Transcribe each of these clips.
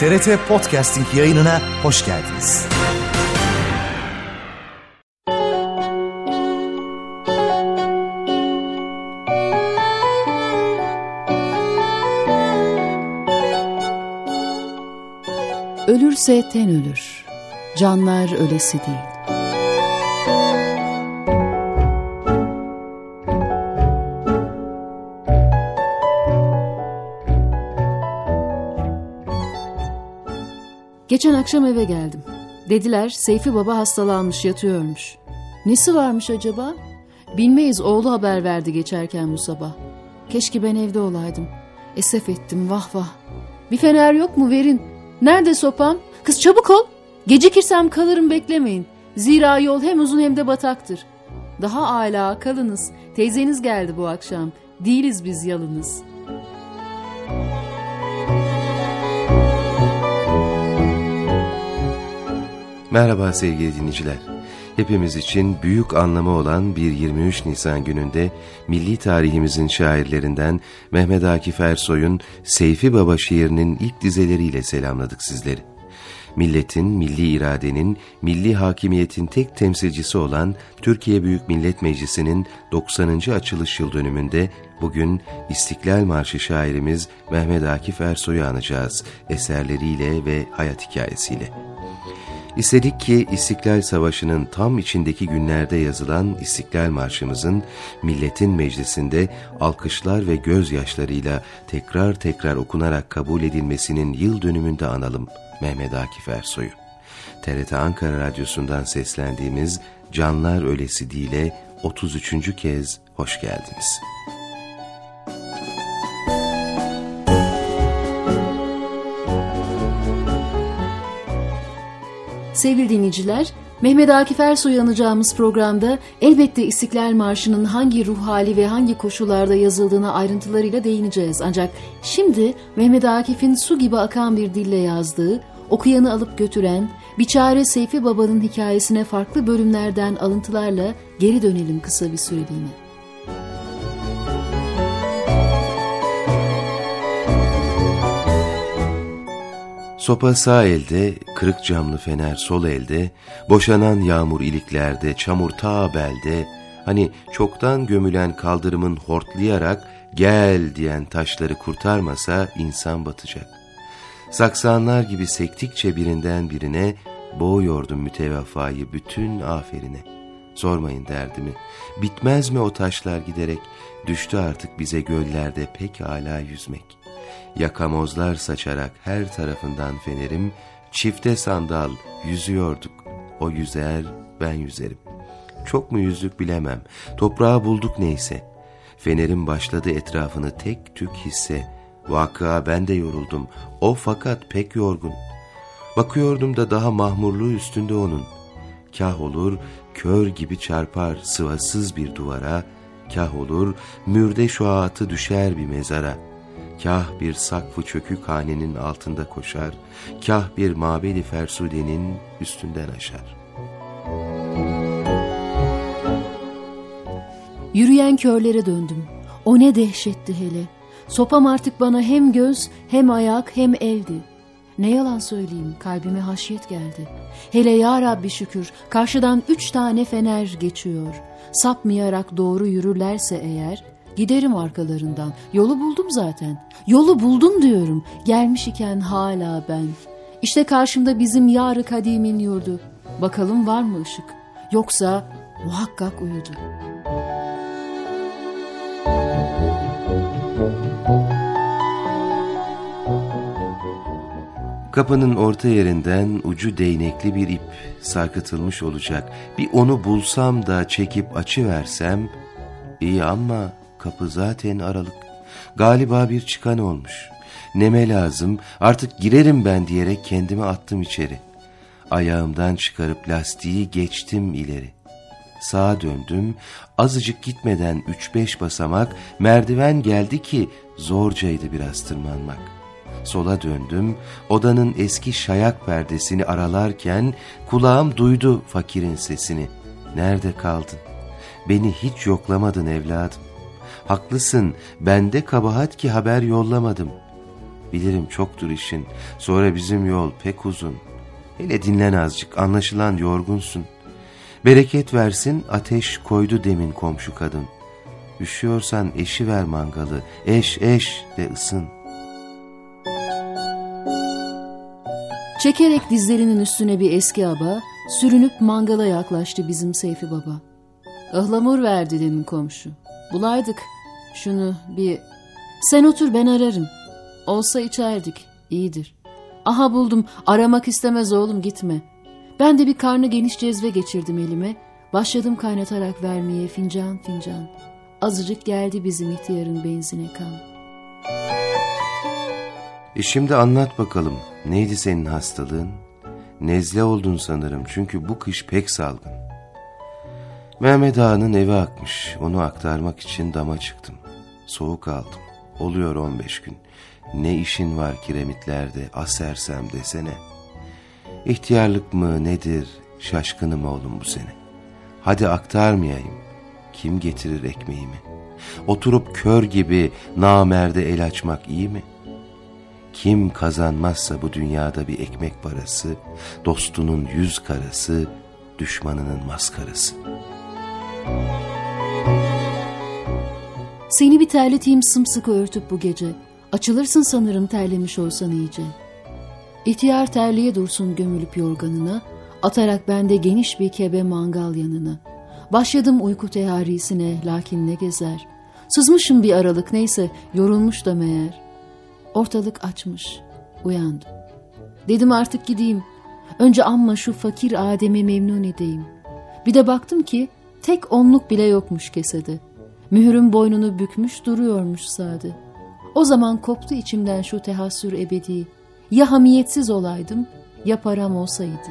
TRT Podcasting yayınına hoş geldiniz. Ölürse ten ölür, canlar ölesi değil. Geçen akşam eve geldim. Dediler Seyfi Baba hastalanmış, yatıyormuş. Nesi varmış acaba? Bilmeyiz, oğlu haber verdi geçerken bu sabah. Keşke ben evde olaydım. Esef ettim, vah vah. Bir fener yok mu, verin. Nerede sopam? Kız çabuk ol. Gecikirsem kalırım, beklemeyin. Zira yol hem uzun hem de bataktır. Daha âlâ kalınız. Teyzeniz geldi bu akşam. Değiliz biz yalınız. Merhaba sevgili dinleyiciler. Hepimiz için büyük anlamı olan bir 23 Nisan gününde milli tarihimizin şairlerinden Mehmet Akif Ersoy'un Seyfi Baba şiirinin ilk dizeleriyle selamladık sizleri. Milletin, milli iradenin, milli hakimiyetin tek temsilcisi olan Türkiye Büyük Millet Meclisi'nin 90. açılış yıl dönümünde bugün İstiklal Marşı şairimiz Mehmet Akif Ersoy'u anacağız eserleriyle ve hayat hikayesiyle. İstedik ki İstiklal Savaşı'nın tam içindeki günlerde yazılan İstiklal Marşımızın milletin meclisinde alkışlar ve gözyaşlarıyla tekrar tekrar okunarak kabul edilmesinin yıl dönümünde analım Mehmet Akif Ersoy'u. TRT Ankara Radyosu'ndan seslendiğimiz Canlar Ölesi Değil'e 33. kez hoş geldiniz. Sevgili dinleyiciler, Mehmet Akif Ersoy'u anacağımız programda elbette İstiklal Marşı'nın hangi ruh hali ve hangi koşullarda yazıldığına ayrıntılarıyla değineceğiz. Ancak şimdi Mehmet Akif'in su gibi akan bir dille yazdığı, okuyanı alıp götüren, biçare Seyfi Baba'nın hikayesine farklı bölümlerden alıntılarla geri dönelim kısa bir süreliğine. Sopa sağ elde, kırık camlı fener sol elde, boşanan yağmur iliklerde, çamur ta belde, hani çoktan gömülen kaldırımın hortlayarak gel diyen taşları kurtarmasa insan batacak. Saksanlar gibi sektikçe birinden birine, boğuyordum mütevafayı bütün aferine. Sormayın derdimi, bitmez mi o taşlar giderek, düştü artık bize göllerde pekâlâ yüzmek. Yakamozlar saçarak her tarafından fenerim, çifte sandal yüzüyorduk, o yüzer ben yüzerim. Çok mu yüzdük bilemem, toprağı bulduk neyse. Fenerim başladı etrafını tek tük hisse, vakıa ben de yoruldum, o fakat pek yorgun. Bakıyordum da daha mahmurluğu üstünde onun. Kah olur kör gibi çarpar sıvasız bir duvara, kah olur mürde şuatı düşer bir mezara. Kah bir sakfı çökük hanenin altında koşar, kah bir mabedi fersudenin üstünden aşar. Yürüyen körlere döndüm. O ne dehşetti hele. Sopam artık bana hem göz, hem ayak, hem eldi. Ne yalan söyleyeyim, kalbime haşyet geldi. Hele ya Rabbi şükür, karşıdan 3 tane fener geçiyor. Sapmayarak doğru yürürlerse eğer, giderim arkalarından. Yolu buldum zaten. Yolu buldum diyorum. Gelmiş iken hala ben. İşte karşımda bizim yar-ı kadimin yurdu. Bakalım var mı ışık? Yoksa muhakkak uyudu. Kapının orta yerinden ucu değnekli bir ip sarkıtılmış olacak. Bir onu bulsam da çekip açıversem, iyi ama kapı zaten aralık. Galiba bir çıkan olmuş. Neme lazım, artık girerim ben diyerek kendimi attım içeri. Ayağımdan çıkarıp lastiği geçtim ileri. Sağa döndüm, azıcık gitmeden 3-5 basamak merdiven geldi ki zorcaydı biraz tırmanmak. Sola döndüm, odanın eski şayak perdesini aralarken kulağım duydu fakirin sesini. Nerede kaldın? Beni hiç yoklamadın evladım. Haklısın, bende kabahat ki haber yollamadım. Bilirim çoktur işin, sonra bizim yol pek uzun. Hele dinlen azıcık, anlaşılan yorgunsun. Bereket versin, ateş koydu demin komşu kadın. Üşüyorsan eşi ver mangalı, eş de ısın. Çekerek dizlerinin üstüne bir eski aba, sürünüp mangala yaklaştı bizim Seyfi Baba. Ihlamur verdi demin komşu. Bulaydık şunu bir... Sen otur, ben ararım. Olsa içerdik, iyidir. Aha buldum, aramak istemez oğlum, gitme. Ben de bir karnı geniş cezve geçirdim elime. Başladım kaynatarak vermeye fincan fincan. Azıcık geldi bizim ihtiyarın benzine kan. Şimdi anlat bakalım, neydi senin hastalığın? Nezle oldun sanırım, çünkü bu kış pek salgın. Mehmet Ağa'nın evi akmış, onu aktarmak için dama çıktım. Soğuk aldım, oluyor 15 gün. Ne işin var kiremitlerde, asersem desene. İhtiyarlık mı nedir, şaşkınım oğlum bu sene. Hadi aktarmayayım, kim getirir ekmeğimi? Oturup kör gibi namerde el açmak iyi mi? Kim kazanmazsa bu dünyada bir ekmek parası, dostunun yüz karası, düşmanının maskarası. Seni bir terleteyim sımsıkı örtüp bu gece. Açılırsın sanırım terlemiş olsan iyice. İhtiyar terliğe dursun gömülüp yorganına, atarak bende geniş bir kebe mangal yanına. Başladım uyku teharisine, lakin ne gezer. Sızmışım bir aralık, neyse yorulmuş da meğer. Ortalık açmış, uyandım. Dedim artık gideyim. Önce amma şu fakir Adem'i memnun edeyim. Bir de baktım ki tek onluk bile yokmuş kesede. Mühürün boynunu bükmüş duruyormuş sade. O zaman koptu içimden şu tehassür ebedi. Ya hamiyetsiz olaydım, ya param olsaydı.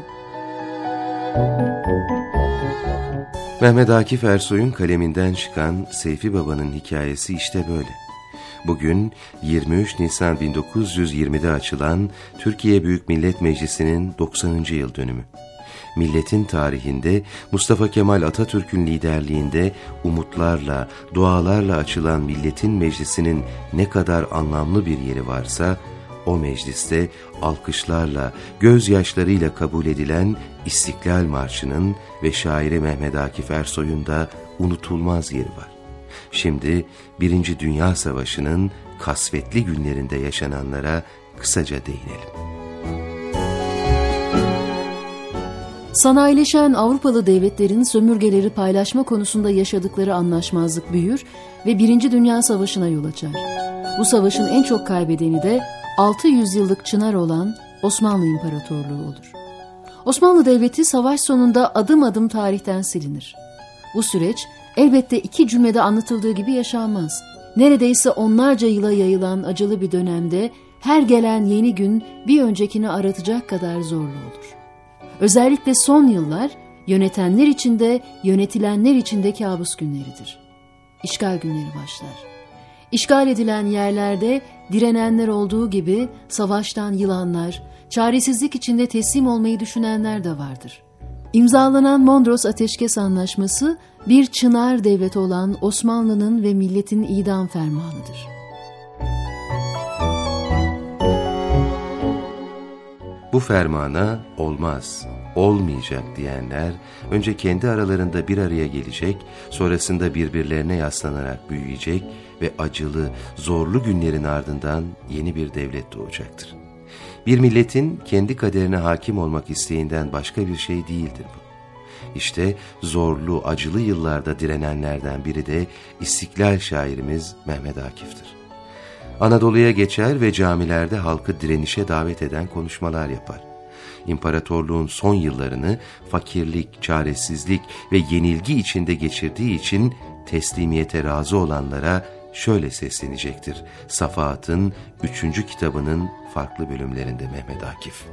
Mehmet Akif Ersoy'un kaleminden çıkan Seyfi Baba'nın hikayesi işte böyle. Bugün 23 Nisan 1920'de açılan Türkiye Büyük Millet Meclisi'nin 90. yıl dönümü. Milletin tarihinde Mustafa Kemal Atatürk'ün liderliğinde umutlarla, dualarla açılan Milletin Meclisi'nin ne kadar anlamlı bir yeri varsa, o mecliste alkışlarla, gözyaşlarıyla kabul edilen İstiklal Marşı'nın ve şairi Mehmet Akif Ersoy'un da unutulmaz yeri var. Şimdi Birinci Dünya Savaşı'nın kasvetli günlerinde yaşananlara kısaca değinelim. Sanayileşen Avrupalı devletlerin sömürgeleri paylaşma konusunda yaşadıkları anlaşmazlık büyür ve Birinci Dünya Savaşı'na yol açar. Bu savaşın en çok kaybedeni de 600 yıllık çınar olan Osmanlı İmparatorluğu olur. Osmanlı Devleti savaş sonunda adım adım tarihten silinir. Bu süreç elbette iki cümlede anlatıldığı gibi yaşanmaz. Neredeyse onlarca yıla yayılan acılı bir dönemde her gelen yeni gün bir öncekini aratacak kadar zorlu olur. Özellikle son yıllar yönetenler için de yönetilenler için de kabus günleridir. İşgal günleri başlar. İşgal edilen yerlerde direnenler olduğu gibi savaştan yılanlar, çaresizlik içinde teslim olmayı düşünenler de vardır. İmzalanan Mondros Ateşkes Anlaşması bir çınar devlet olan Osmanlı'nın ve milletin idam fermanıdır. Bu fermana olmaz, olmayacak diyenler önce kendi aralarında bir araya gelecek, sonrasında birbirlerine yaslanarak büyüyecek ve acılı, zorlu günlerin ardından yeni bir devlet doğacaktır. Bir milletin kendi kaderine hakim olmak isteğinden başka bir şey değildir bu. İşte zorlu, acılı yıllarda direnenlerden biri de İstiklal şairimiz Mehmet Akif'tir. Anadolu'ya geçer ve camilerde halkı direnişe davet eden konuşmalar yapar. İmparatorluğun son yıllarını fakirlik, çaresizlik ve yenilgi içinde geçirdiği için teslimiyete razı olanlara şöyle seslenecektir. Safahat'ın 3. kitabının farklı bölümlerinde Mehmet Akif.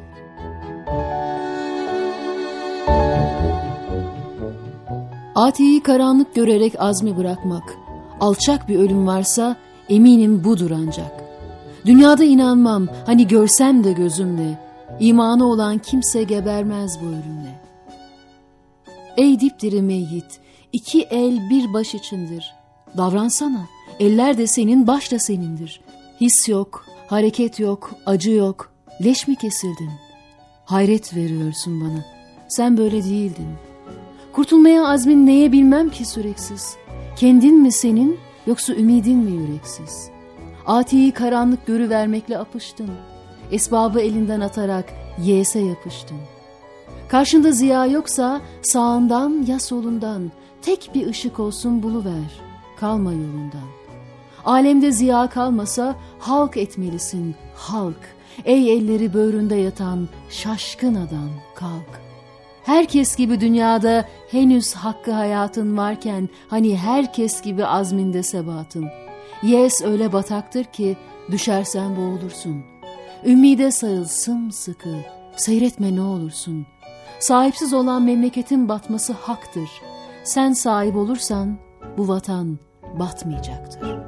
Atiyi karanlık görerek azmi bırakmak, alçak bir ölüm varsa eminim budur ancak. Dünyada inanmam, hani görsem de gözümle, imanı olan kimse gebermez bu ölümle. Ey dipdiri meyyit, iki el bir baş içindir. Davransana, eller de senin, baş da senindir. His yok, Hareket yok, acı yok. Leş mi kesildin? Hayret veriyorsun bana. Sen böyle değildin. Kurtulmaya azmin neye bilmem ki süreksiz. Kendin mi senin, yoksa ümidin mi yüreksiz? Atiyi karanlık görüvermekle apıştın. Esbabı elinden atarak yese yapıştın. Karşında ziya yoksa sağından ya solundan tek bir ışık olsun buluver. Kalma yolundan. Alemde ziya kalmasa halk etmelisin, halk. Ey elleri böğründe yatan şaşkın adam, kalk. Herkes gibi dünyada henüz hakkı hayatın varken, hani herkes gibi azminde sebatın. Yes öyle bataktır ki düşersen boğulursun. Ümmide sarıl sımsıkı, seyretme ne olursun. Sahipsiz olan memleketin batması haktır. Sen sahip olursan bu vatan batmayacaktır.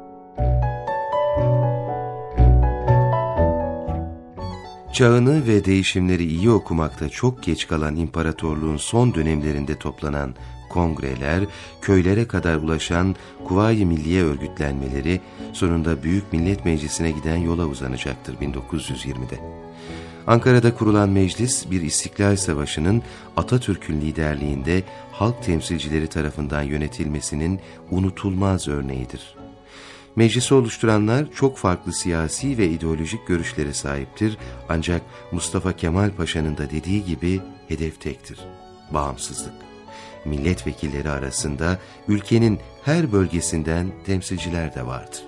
Çağını ve değişimleri iyi okumakta çok geç kalan imparatorluğun son dönemlerinde toplanan kongreler, köylere kadar ulaşan Kuvayi Milliye örgütlenmeleri sonunda Büyük Millet Meclisi'ne giden yola uzanacaktır 1920'de. Ankara'da kurulan meclis bir İstiklal Savaşı'nın Atatürk'ün liderliğinde halk temsilcileri tarafından yönetilmesinin unutulmaz örneğidir. Meclisi oluşturanlar çok farklı siyasi ve ideolojik görüşlere sahiptir, ancak Mustafa Kemal Paşa'nın da dediği gibi hedef tektir: bağımsızlık. Milletvekilleri arasında ülkenin her bölgesinden temsilciler de vardır.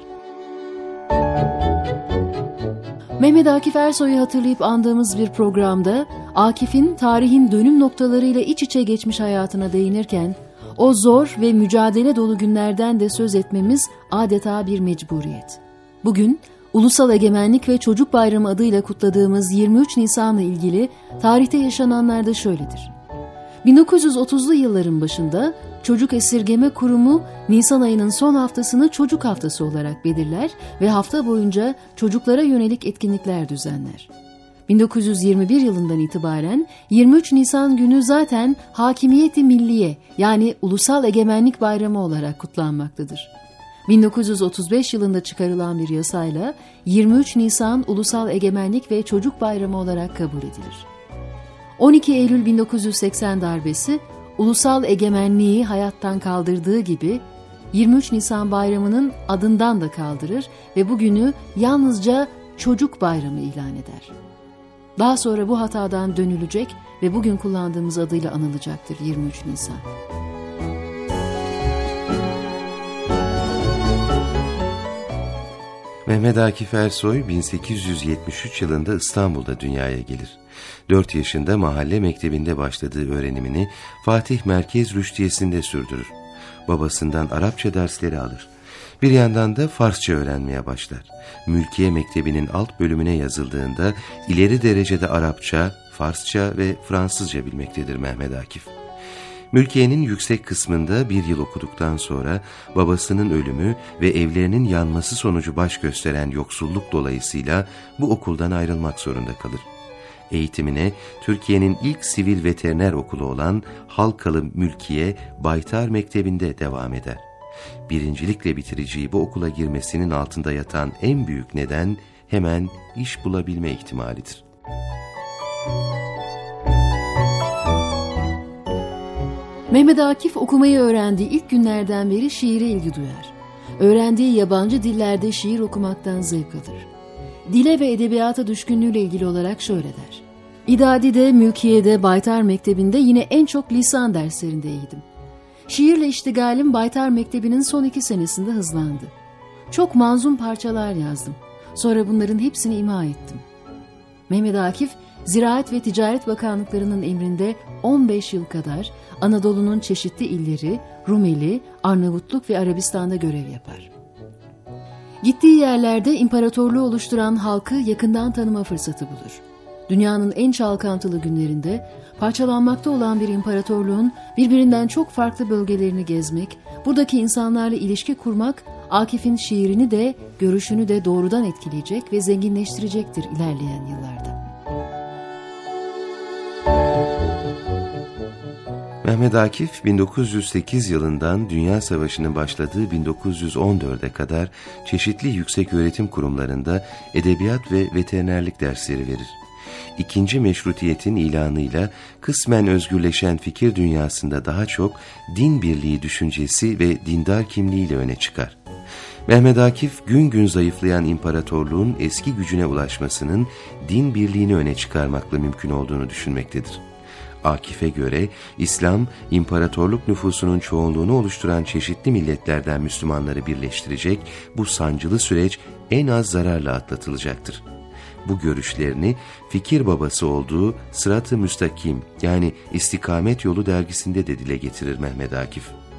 Mehmet Akif Ersoy'u hatırlayıp andığımız bir programda Akif'in tarihin dönüm noktalarıyla iç içe geçmiş hayatına değinirken o zor ve mücadele dolu günlerden de söz etmemiz adeta bir mecburiyet. Bugün Ulusal Egemenlik ve Çocuk Bayramı adıyla kutladığımız 23 Nisan'la ilgili tarihte yaşananlar da şöyledir. 1930'lu yılların başında Çocuk Esirgeme Kurumu Nisan ayının son haftasını Çocuk Haftası olarak belirler ve hafta boyunca çocuklara yönelik etkinlikler düzenler. 1921 yılından itibaren 23 Nisan günü zaten Hakimiyeti Milliye yani Ulusal Egemenlik Bayramı olarak kutlanmaktadır. 1935 yılında çıkarılan bir yasayla 23 Nisan Ulusal Egemenlik ve Çocuk Bayramı olarak kabul edilir. 12 Eylül 1980 darbesi ulusal egemenliği hayattan kaldırdığı gibi 23 Nisan bayramının adından da kaldırır ve bugünü yalnızca Çocuk Bayramı ilan eder. Daha sonra bu hatadan dönülecek ve bugün kullandığımız adıyla anılacaktır 23 Nisan. Mehmet Akif Ersoy 1873 yılında İstanbul'da dünyaya gelir. 4 yaşında mahalle mektebinde başladığı öğrenimini Fatih Merkez Rüştiyesi'nde sürdürür. Babasından Arapça dersleri alır. Bir yandan da Farsça öğrenmeye başlar. Mülkiye Mektebi'nin alt bölümüne yazıldığında ileri derecede Arapça, Farsça ve Fransızca bilmektedir Mehmet Akif. Mülkiye'nin yüksek kısmında bir yıl okuduktan sonra babasının ölümü ve evlerinin yanması sonucu baş gösteren yoksulluk dolayısıyla bu okuldan ayrılmak zorunda kalır. Eğitimine Türkiye'nin ilk sivil veteriner okulu olan Halkalı Mülkiye Baytar Mektebi'nde devam eder. Birincilikle bitireceği bu okula girmesinin altında yatan en büyük neden hemen iş bulabilme ihtimalidir. Mehmet Akif okumayı öğrendiği ilk günlerden beri şiire ilgi duyar. Öğrendiği yabancı dillerde şiir okumaktan zevk alır. Dile ve edebiyata düşkünlüğüyle ilgili olarak şöyle der: İdadi'de, Mülkiye'de, Baytar Mektebi'nde yine en çok lisan derslerinde iyiydim. Şiirle iştigalim Baytar Mektebi'nin son 2 senesinde hızlandı. Çok manzum parçalar yazdım. Sonra bunların hepsini ima ettim. Mehmet Akif, Ziraat ve Ticaret Bakanlıklarının emrinde 15 yıl kadar Anadolu'nun çeşitli illeri, Rumeli, Arnavutluk ve Arabistan'da görev yapar. Gittiği yerlerde imparatorluğu oluşturan halkı yakından tanıma fırsatı bulur. Dünyanın en çalkantılı günlerinde parçalanmakta olan bir imparatorluğun birbirinden çok farklı bölgelerini gezmek, buradaki insanlarla ilişki kurmak, Akif'in şiirini de, görüşünü de doğrudan etkileyecek ve zenginleştirecektir ilerleyen yıllarda. Mehmet Akif 1908 yılından Dünya Savaşı'nın başladığı 1914'e kadar çeşitli yükseköğretim kurumlarında edebiyat ve veterinerlik dersleri verir. İkinci meşrutiyetin ilanıyla kısmen özgürleşen fikir dünyasında daha çok din birliği düşüncesi ve dindar kimliğiyle öne çıkar. Mehmet Akif gün gün zayıflayan imparatorluğun eski gücüne ulaşmasının din birliğini öne çıkarmakla mümkün olduğunu düşünmektedir. Akif'e göre İslam, imparatorluk nüfusunun çoğunluğunu oluşturan çeşitli milletlerden Müslümanları birleştirecek bu sancılı süreç en az zararla atlatılacaktır. Bu görüşlerini fikir babası olduğu Sırat-ı Müstakim yani İstikamet Yolu dergisinde de dile getirir Mehmet Akif.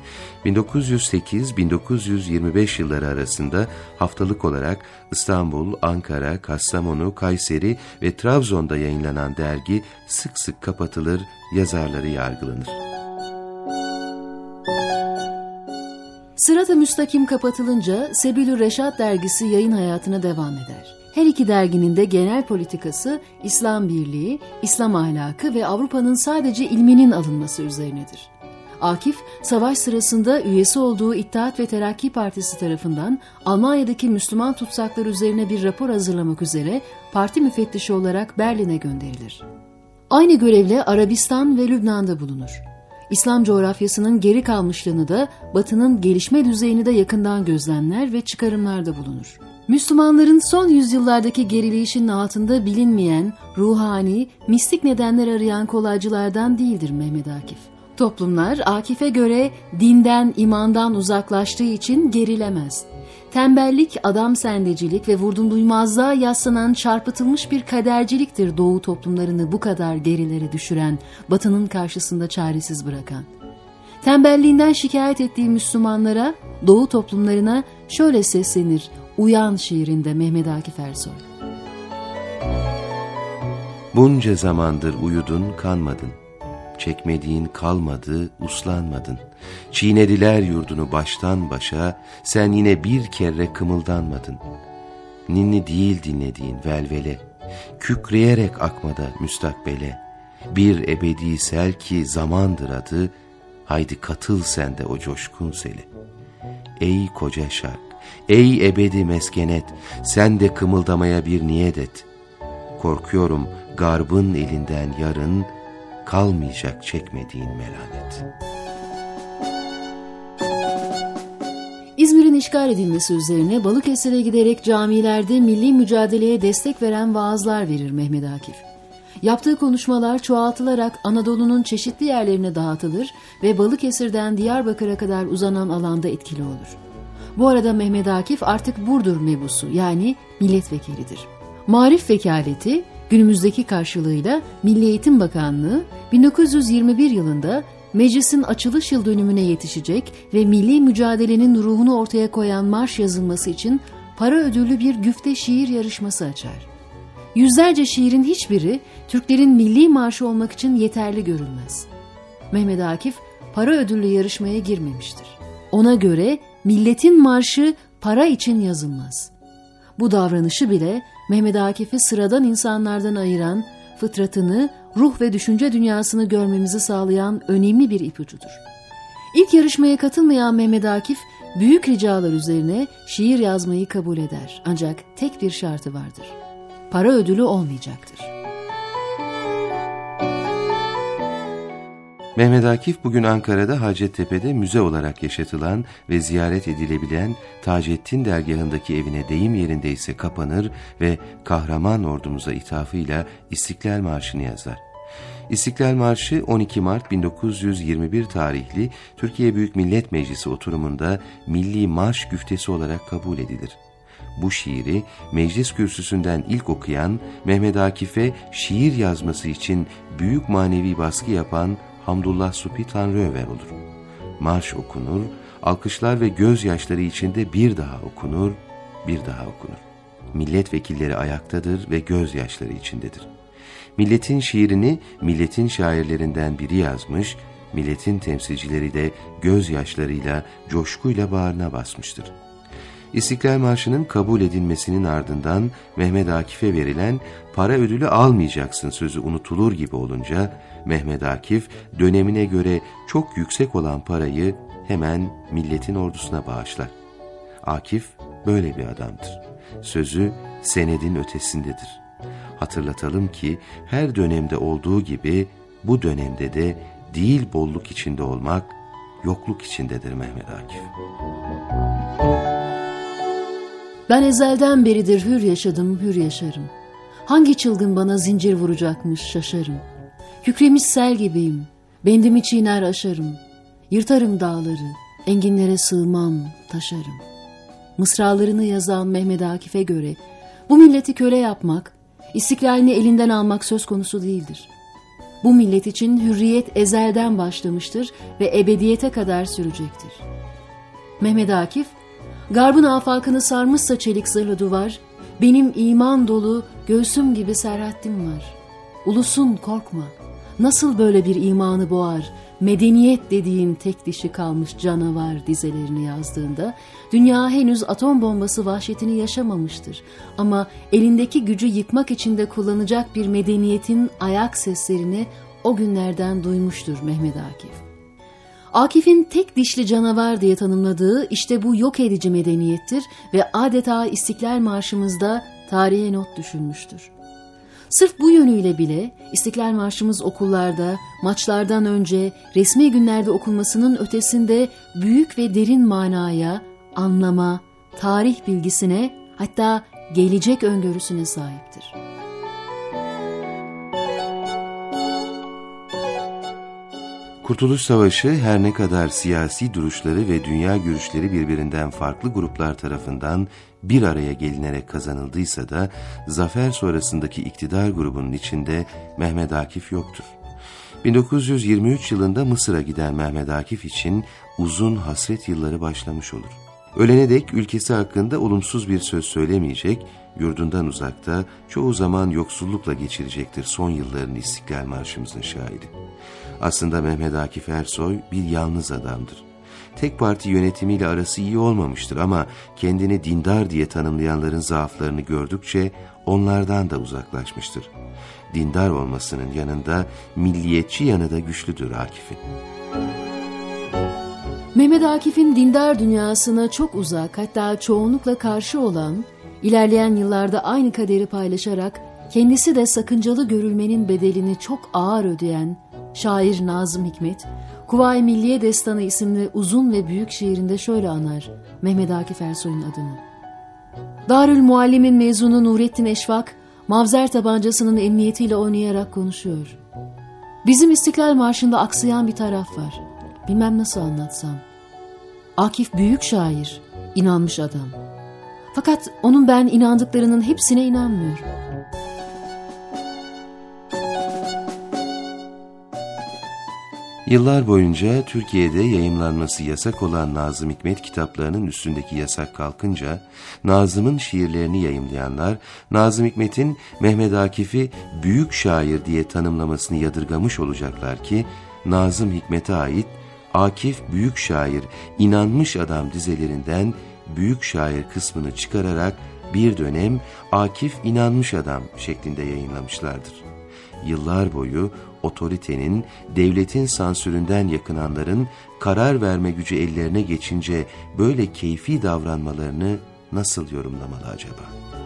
1908-1925 yılları arasında haftalık olarak İstanbul, Ankara, Kastamonu, Kayseri ve Trabzon'da yayınlanan dergi sık sık kapatılır, yazarları yargılanır. Sırat-ı Müstakim kapatılınca Sebilü Reşat dergisi yayın hayatına devam eder. Her iki derginin de genel politikası İslam birliği, İslam ahlakı ve Avrupa'nın sadece ilminin alınması üzerinedir. Akif, savaş sırasında üyesi olduğu İttihat ve Terakki Partisi tarafından Almanya'daki Müslüman tutsaklar üzerine bir rapor hazırlamak üzere parti müfettişi olarak Berlin'e gönderilir. Aynı görevle Arabistan ve Lübnan'da bulunur. İslam coğrafyasının geri kalmışlığını da Batı'nın gelişme düzeyini de yakından gözlemler ve çıkarımlarda bulunur. Müslümanların son yüzyıllardaki gerileyişin altında bilinmeyen, ruhani, mistik nedenler arayan kolaycılardan değildir Mehmet Akif. Toplumlar Akif'e göre dinden, imandan uzaklaştığı için gerilemez. Tembellik, adamsendecilik ve vurdumduymazlığa yaslanan çarpıtılmış bir kaderciliktir Doğu toplumlarını bu kadar gerilere düşüren, Batı'nın karşısında çaresiz bırakan. Tembelliğinden şikayet ettiği Müslümanlara, Doğu toplumlarına şöyle seslenir Uyan şiirinde Mehmet Akif Ersoy. Bunca zamandır uyudun, kanmadın. Çekmediğin kalmadı, uslanmadın. Çiğnediler yurdunu baştan başa, sen yine bir kere kımıldanmadın. Ninni değil dinlediğin velvele, kükreyerek akmada müstakbele. Bir ebedi sel ki zamandır adı, haydi katıl sen de o coşkun sele. Ey koca şark, ey ebedi meskenet, sen de kımıldamaya bir niyet et. Korkuyorum garbın elinden yarın, kalmayacak çekmediğin melanet. İzmir'in işgal edilmesi üzerine Balıkesir'e giderek camilerde milli mücadeleye destek veren vaazlar verir Mehmet Akif. Yaptığı konuşmalar çoğaltılarak Anadolu'nun çeşitli yerlerine dağıtılır ve Balıkesir'den Diyarbakır'a kadar uzanan alanda etkili olur. Bu arada Mehmet Akif artık Burdur mebusu yani milletvekilidir. Marif vekaleti günümüzdeki karşılığıyla Milli Eğitim Bakanlığı 1921 yılında meclisin açılış yıl dönümüne yetişecek ve milli mücadelenin ruhunu ortaya koyan marş yazılması için para ödüllü bir güfte şiir yarışması açar. Yüzlerce şiirin hiçbiri Türklerin milli marşı olmak için yeterli görülmez. Mehmet Akif para ödüllü yarışmaya girmemiştir. Ona göre milletin marşı para için yazılmaz. Bu davranışı bile Mehmet Akif'i sıradan insanlardan ayıran, fıtratını, ruh ve düşünce dünyasını görmemizi sağlayan önemli bir ipucudur. İlk yarışmaya katılmayan Mehmet Akif, büyük ricalar üzerine şiir yazmayı kabul eder. Ancak tek bir şartı vardır. Para ödülü olmayacaktır. Mehmet Akif bugün Ankara'da Hacettepe'de müze olarak yaşatılan ve ziyaret edilebilen Taceddin dergahındaki evine deyim yerinde ise kapanır ve kahraman ordumuza ithafıyla İstiklal Marşı'nı yazar. İstiklal Marşı 12 Mart 1921 tarihli Türkiye Büyük Millet Meclisi oturumunda milli marş güftesi olarak kabul edilir. Bu şiiri meclis kürsüsünden ilk okuyan, Mehmet Akif'e şiir yazması için büyük manevi baskı yapan Hamdullah Supi Tanrıöver olur. Marş okunur, alkışlar ve gözyaşları içinde bir daha okunur, bir daha okunur. Milletvekilleri ayaktadır ve gözyaşları içindedir. Milletin şiirini milletin şairlerinden biri yazmış, milletin temsilcileri de gözyaşlarıyla, coşkuyla bağrına basmıştır. İstiklal Marşı'nın kabul edilmesinin ardından Mehmet Akif'e verilen para ödülü almayacaksın sözü unutulur gibi olunca Mehmet Akif dönemine göre çok yüksek olan parayı hemen milletin ordusuna bağışlar. Akif böyle bir adamdır. Sözü senedin ötesindedir. Hatırlatalım ki her dönemde olduğu gibi bu dönemde de değil bolluk içinde olmak, yokluk içindedir Mehmet Akif. Ben ezelden beridir hür yaşadım, hür yaşarım. Hangi çılgın bana zincir vuracakmış şaşarım. Kükremiş sel gibiyim, bendimi çiğner aşarım. Yırtarım dağları, enginlere sığmam, taşarım. Mısralarını yazan Mehmet Akif'e göre bu milleti köle yapmak, istiklalini elinden almak söz konusu değildir. Bu millet için hürriyet ezelden başlamıştır ve ebediyete kadar sürecektir. Mehmet Akif, garbın afakını sarmışsa çelik zırhlı duvar, benim iman dolu göğsüm gibi serhattim var. Ulusun korkma, nasıl böyle bir imanı boğar, medeniyet dediğin tek dişi kalmış canavar dizelerini yazdığında, dünya henüz atom bombası vahşetini yaşamamıştır. Ama elindeki gücü yıkmak için de kullanacak bir medeniyetin ayak seslerini o günlerden duymuştur Mehmet Akif. Akif'in tek dişli canavar diye tanımladığı işte bu yok edici medeniyettir ve adeta İstiklal Marşımızda tarihe not düşülmüştür. Sırf bu yönüyle bile İstiklal Marşımız okullarda, maçlardan önce, resmi günlerde okunmasının ötesinde büyük ve derin manaya, anlama, tarih bilgisine, hatta gelecek öngörüsüne sahiptir. Kurtuluş Savaşı her ne kadar siyasi duruşları ve dünya görüşleri birbirinden farklı gruplar tarafından bir araya gelinerek kazanıldıysa da zafer sonrasındaki iktidar grubunun içinde Mehmet Akif yoktur. 1923 yılında Mısır'a giden Mehmet Akif için uzun hasret yılları başlamış olur. Ölene dek ülkesi hakkında olumsuz bir söz söylemeyecek, yurdundan uzakta çoğu zaman yoksullukla geçirecektir son yıllarını İstiklal Marşımızın şahidi. Aslında Mehmet Akif Ersoy bir yalnız adamdır. Tek parti yönetimiyle arası iyi olmamıştır ama kendini dindar diye tanımlayanların zaaflarını gördükçe onlardan da uzaklaşmıştır. Dindar olmasının yanında milliyetçi yanı da güçlüdür Akif'in. Mehmet Akif'in dindar dünyasına çok uzak, hatta çoğunlukla karşı olan, ilerleyen yıllarda aynı kaderi paylaşarak kendisi de sakıncalı görülmenin bedelini çok ağır ödeyen şair Nazım Hikmet, Kuvayi Milliye Destanı isimli uzun ve büyük şiirinde şöyle anar Mehmet Akif Ersoy'un adını. Darül Muallim'in mezunu Nurettin Eşvak, mavzer tabancasının emniyetiyle oynayarak konuşuyor. Bizim İstiklal Marşı'nda aksayan bir taraf var. Bilmem nasıl anlatsam. Akif büyük şair, inanmış adam. Fakat onun ben inandıklarının hepsine inanmıyorum. Yıllar boyunca Türkiye'de yayımlanması yasak olan Nazım Hikmet kitaplarının üstündeki yasak kalkınca, Nazım'ın şiirlerini yayımlayanlar, Nazım Hikmet'in Mehmet Akif'i büyük şair diye tanımlamasını yadırgamış olacaklar ki, Nazım Hikmet'e ait Akif büyük şair, inanmış adam dizelerinden büyük şair kısmını çıkararak bir dönem Akif inanmış adam şeklinde yayınlamışlardır. Yıllar boyu otoritenin, devletin sansüründen yakınanların karar verme gücü ellerine geçince böyle keyfi davranmalarını nasıl yorumlamalı acaba?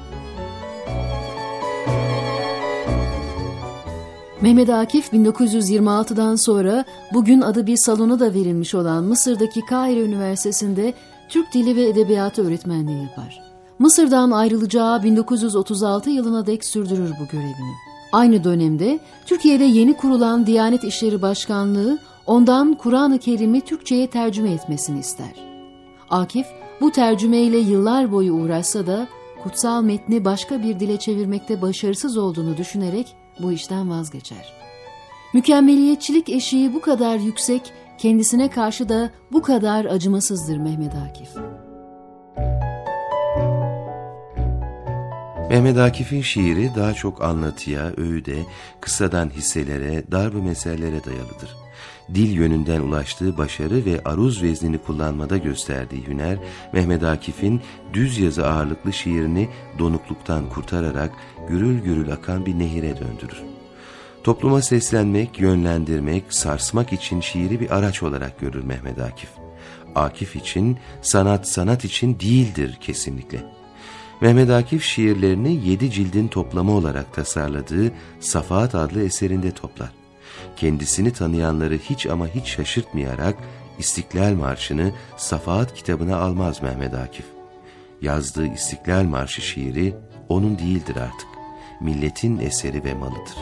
Mehmet Akif 1926'dan sonra bugün adı bir salona da verilmiş olan Mısır'daki Kahire Üniversitesi'nde Türk Dili ve Edebiyatı öğretmenliği yapar. Mısır'dan ayrılacağı 1936 yılına dek sürdürür bu görevini. Aynı dönemde Türkiye'de yeni kurulan Diyanet İşleri Başkanlığı ondan Kur'an-ı Kerim'i Türkçe'ye tercüme etmesini ister. Akif bu tercümeyle yıllar boyu uğraşsa da kutsal metni başka bir dile çevirmekte başarısız olduğunu düşünerek bu işten vazgeçer. Mükemmeliyetçilik eşiği bu kadar yüksek, kendisine karşı da bu kadar acımasızdır Mehmet Akif. Mehmet Akif'in şiiri daha çok anlatıya, öğüde, kıssadan hisselere, darb-ı mesellere dayalıdır. Dil yönünden ulaştığı başarı ve aruz veznini kullanmada gösterdiği hüner, Mehmet Akif'in düz yazı ağırlıklı şiirini donukluktan kurtararak gürül gürül akan bir nehire döndürür. Topluma seslenmek, yönlendirmek, sarsmak için şiiri bir araç olarak görür Mehmet Akif. Akif için sanat, sanat için değildir kesinlikle. Mehmet Akif şiirlerini 7 cildin toplamı olarak tasarladığı Safahat adlı eserinde toplar. Kendisini tanıyanları hiç ama hiç şaşırtmayarak İstiklal Marşı'nı Safahat kitabına almaz Mehmet Akif. Yazdığı İstiklal Marşı şiiri onun değildir artık. Milletin eseri ve malıdır.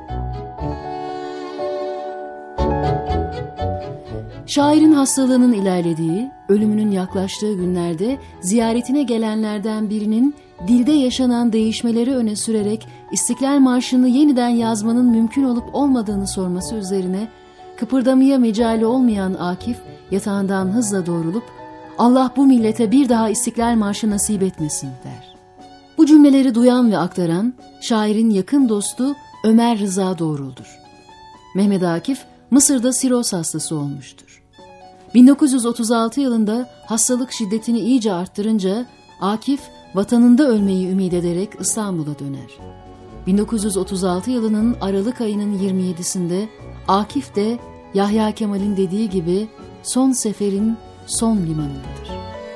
Şairin hastalığının ilerlediği, ölümünün yaklaştığı günlerde ziyaretine gelenlerden birinin dilde yaşanan değişmeleri öne sürerek İstiklal Marşı'nı yeniden yazmanın mümkün olup olmadığını sorması üzerine kıpırdamaya mecali olmayan Akif yatağından hızla doğrulup "Allah bu millete bir daha İstiklal Marşı nasip etmesin" der. Bu cümleleri duyan ve aktaran şairin yakın dostu Ömer Rıza Doğrul'dur. Mehmet Akif Mısır'da siroz hastası olmuştur. 1936 yılında hastalık şiddetini iyice arttırınca Akif vatanında ölmeyi ümit ederek İstanbul'a döner. 1936 yılının Aralık ayının 27'sinde Akif de Yahya Kemal'in dediği gibi son seferin son limanındadır.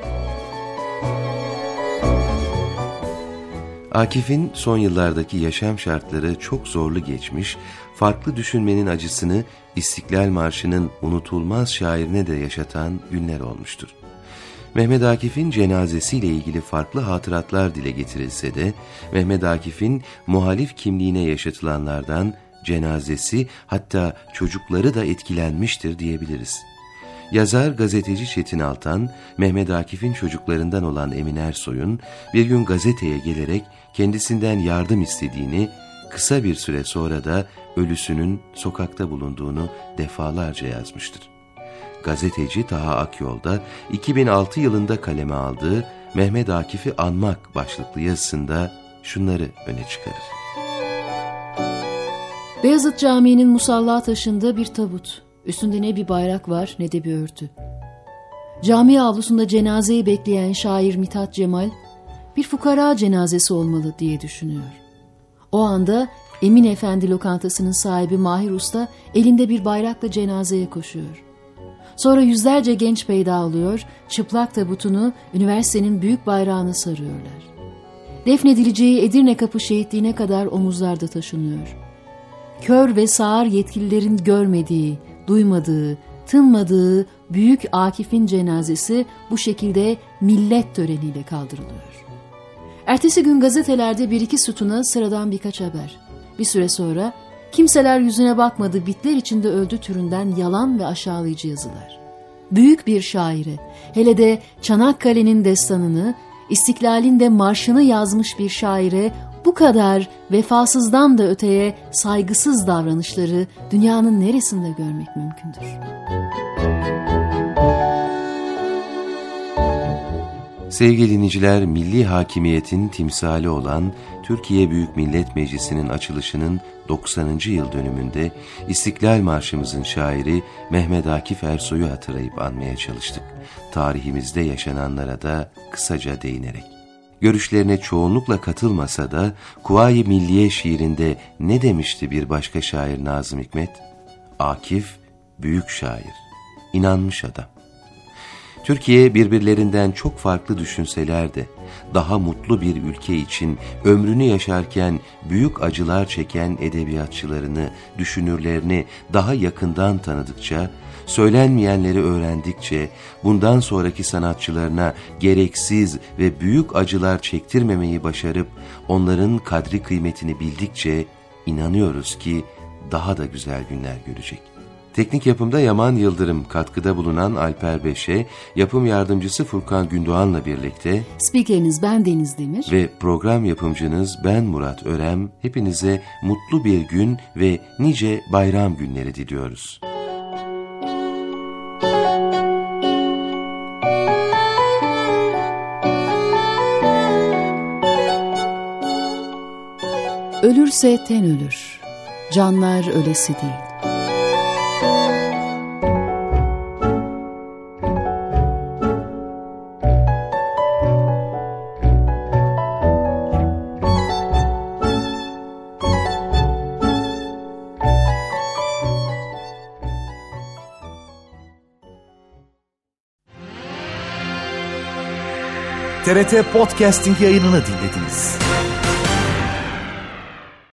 Akif'in son yıllardaki yaşam şartları çok zorlu geçmiş, farklı düşünmenin acısını İstiklal Marşı'nın unutulmaz şairine de yaşatan günler olmuştur. Mehmet Akif'in cenazesiyle ilgili farklı hatıratlar dile getirilse de, Mehmet Akif'in muhalif kimliğine yaşatılanlardan cenazesi hatta çocukları da etkilenmiştir diyebiliriz. Yazar, gazeteci Çetin Altan, Mehmet Akif'in çocuklarından olan Emin Ersoy'un bir gün gazeteye gelerek kendisinden yardım istediğini, kısa bir süre sonra da ölüsünün sokakta bulunduğunu defalarca yazmıştır. Gazeteci Taha Akyol da 2006 yılında kaleme aldığı Mehmet Akif'i Anmak başlıklı yazısında şunları öne çıkarır. Beyazıt Camii'nin musalla taşında bir tabut. Üstünde ne bir bayrak var ne de bir örtü. Cami avlusunda cenazeyi bekleyen şair Mithat Cemal, bir fukara cenazesi olmalı diye düşünüyor. O anda Emin Efendi lokantasının sahibi Mahir Usta elinde bir bayrakla cenazeye koşuyor. Sonra yüzlerce genç peyda oluyor, çıplak tabutunu, üniversitenin büyük bayrağını sarıyorlar. Defnedileceği Edirne Kapı şehitliğine kadar omuzlarda taşınıyor. Kör ve sağır yetkililerin görmediği, duymadığı, tınmadığı büyük Akif'in cenazesi bu şekilde millet töreniyle kaldırılıyor. Ertesi gün gazetelerde bir iki sütuna sıradan birkaç haber. Bir süre sonra kimseler yüzüne bakmadı, bitler içinde öldü türünden yalan ve aşağılayıcı yazılar. Büyük bir şairi, hele de Çanakkale'nin destanını, İstiklal'in de marşını yazmış bir şaire bu kadar vefasızdan da öteye saygısız davranışları dünyanın neresinde görmek mümkündür? Sevgili dinleyiciler, milli hakimiyetin timsali olan Türkiye Büyük Millet Meclisi'nin açılışının 90. yıl dönümünde İstiklal Marşımızın şairi Mehmet Akif Ersoy'u hatırlayıp anmaya çalıştık. Tarihimizde yaşananlara da kısaca değinerek. Görüşlerine çoğunlukla katılmasa da Kuvayi Milliye şiirinde ne demişti bir başka şair Nazım Hikmet? Akif büyük şair, inanmış adam. Türkiye birbirlerinden çok farklı düşünseler de daha mutlu bir ülke için ömrünü yaşarken büyük acılar çeken edebiyatçılarını, düşünürlerini daha yakından tanıdıkça, söylenmeyenleri öğrendikçe, bundan sonraki sanatçılarına gereksiz ve büyük acılar çektirmemeyi başarıp onların kadri kıymetini bildikçe inanıyoruz ki daha da güzel günler görecek. Teknik yapımda Yaman Yıldırım, katkıda bulunan Alper Beşe, yapım yardımcısı Furkan Gündoğan'la birlikte Spikeriniz ben Deniz Demir ve program yapımcınız ben Murat Örem, hepinize mutlu bir gün ve nice bayram günleri diliyoruz. Ölürse ten ölür, canlar ölesi değil. TRT Podcasting yayınını dinlediniz.